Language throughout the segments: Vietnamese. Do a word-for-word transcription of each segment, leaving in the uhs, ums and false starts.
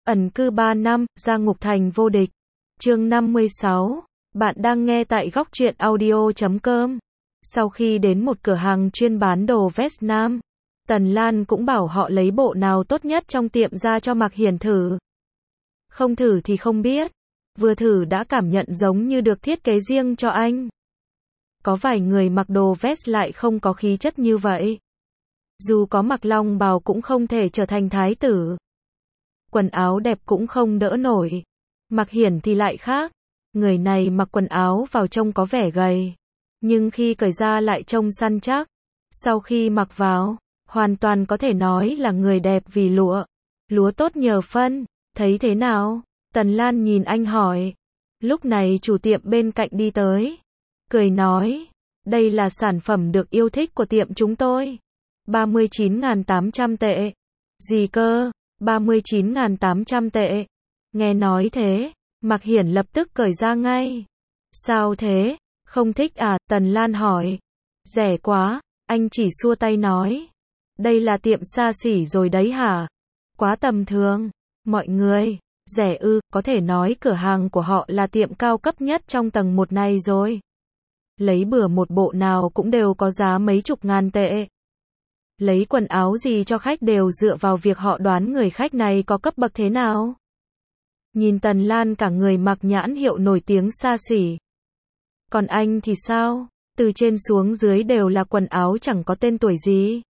Ẩn cư ba năm, ra ngục thành vô địch. Chương năm mươi sáu. Bạn đang nghe tại góc truyện audio chấm com. Sau khi đến một cửa hàng chuyên bán đồ vest nam, Tần Lan cũng bảo họ lấy bộ nào tốt nhất trong tiệm ra cho Mạc Hiển thử. Không thử thì không biết. Vừa thử đã cảm nhận giống như được thiết kế riêng cho anh. Có vài người mặc đồ vest lại không có khí chất như vậy. Dù có mặc long bào cũng không thể trở thành thái tử. Quần áo đẹp cũng không đỡ nổi. Mạc Hiển thì lại khác. Người này mặc quần áo vào trông có vẻ gầy, nhưng khi cởi ra lại trông săn chắc. Sau khi mặc vào, hoàn toàn có thể nói là người đẹp vì lụa. Lúa tốt nhờ phân, thấy thế nào? Tần Lan nhìn anh hỏi. Lúc này chủ tiệm bên cạnh đi tới, cười nói, đây là sản phẩm được yêu thích của tiệm chúng tôi. ba mươi chín nghìn tám trăm tệ. Gì cơ? ba mươi chín nghìn tám trăm tệ. Nghe nói thế, Mạc Hiển lập tức cởi ra ngay. Sao thế? Không thích à? Tần Lan hỏi. Rẻ quá, anh chỉ xua tay nói. Đây là tiệm xa xỉ rồi đấy hả? Quá tầm thường. Mọi người, rẻ ư, có thể nói cửa hàng của họ là tiệm cao cấp nhất trong tầng một này rồi. Lấy bừa một bộ nào cũng đều có giá mấy chục ngàn tệ. Lấy quần áo gì cho khách đều dựa vào việc họ đoán người khách này có cấp bậc thế nào. Nhìn Tần Lan cả người mặc nhãn hiệu nổi tiếng xa xỉ. Còn anh thì sao? Từ trên xuống dưới đều là quần áo chẳng có tên tuổi gì.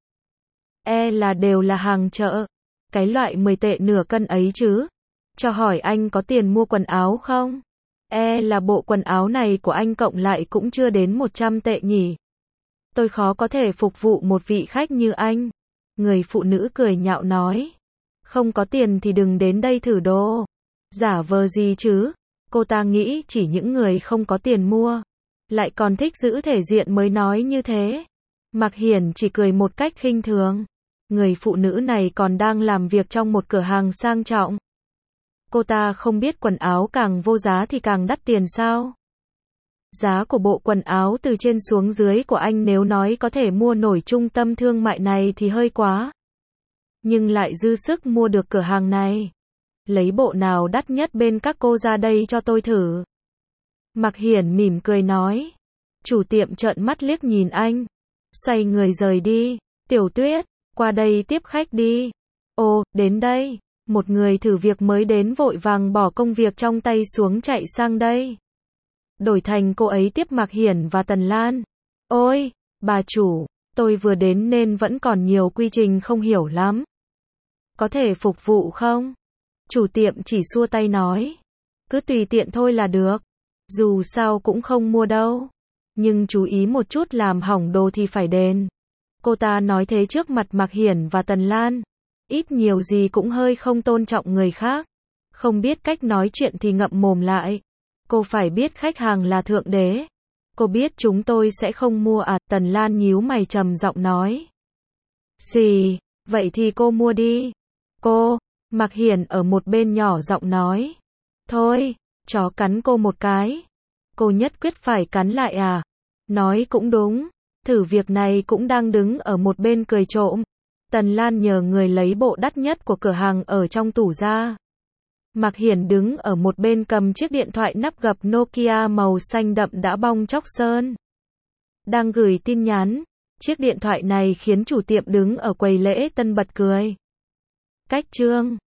E là đều là hàng chợ. Cái loại mười tệ nửa cân ấy chứ. Cho hỏi anh có tiền mua quần áo không? E là bộ quần áo này của anh cộng lại cũng chưa đến một trăm tệ nhỉ. Tôi khó có thể phục vụ một vị khách như anh. Người phụ nữ cười nhạo nói. Không có tiền thì đừng đến đây thử đồ. Giả vờ gì chứ? Cô ta nghĩ chỉ những người không có tiền mua, lại còn thích giữ thể diện mới nói như thế. Mạc Hiển chỉ cười một cách khinh thường. Người phụ nữ này còn đang làm việc trong một cửa hàng sang trọng. Cô ta không biết quần áo càng vô giá thì càng đắt tiền sao? Giá của bộ quần áo từ trên xuống dưới của anh nếu nói có thể mua nổi trung tâm thương mại này thì hơi quá. Nhưng lại dư sức mua được cửa hàng này. Lấy bộ nào đắt nhất bên các cô ra đây cho tôi thử. Mạc Hiển mỉm cười nói. Chủ tiệm trợn mắt liếc nhìn anh. Xoay người rời đi. Tiểu Tuyết, qua đây tiếp khách đi. Ồ, đến đây. Một người thử việc mới đến vội vàng bỏ công việc trong tay xuống chạy sang đây. Đổi thành cô ấy tiếp Mạc Hiển và Tần Lan. Ôi, bà chủ, tôi vừa đến nên vẫn còn nhiều quy trình không hiểu lắm. Có thể phục vụ không? Chủ tiệm chỉ xua tay nói. Cứ tùy tiện thôi là được. Dù sao cũng không mua đâu. Nhưng chú ý một chút làm hỏng đồ thì phải đền. Cô ta nói thế trước mặt Mạc Hiển và Tần Lan. Ít nhiều gì cũng hơi không tôn trọng người khác. Không biết cách nói chuyện thì ngậm mồm lại. Cô phải biết khách hàng là thượng đế. Cô biết chúng tôi sẽ không mua à? Tần Lan nhíu mày trầm giọng nói. Gì? Vậy thì cô mua đi. Cô, Mạc Hiển ở một bên nhỏ giọng nói. Thôi, chó cắn cô một cái. Cô nhất quyết phải cắn lại à? Nói cũng đúng. Thử việc này cũng đang đứng ở một bên cười trộm. Tần Lan nhờ người lấy bộ đắt nhất của cửa hàng ở trong tủ ra. Mạc Hiển đứng ở một bên cầm chiếc điện thoại nắp gập Nokia màu xanh đậm đã bong chóc sơn. Đang gửi tin nhắn. Chiếc điện thoại này khiến chủ tiệm đứng ở quầy lễ tân bật cười. Cách chương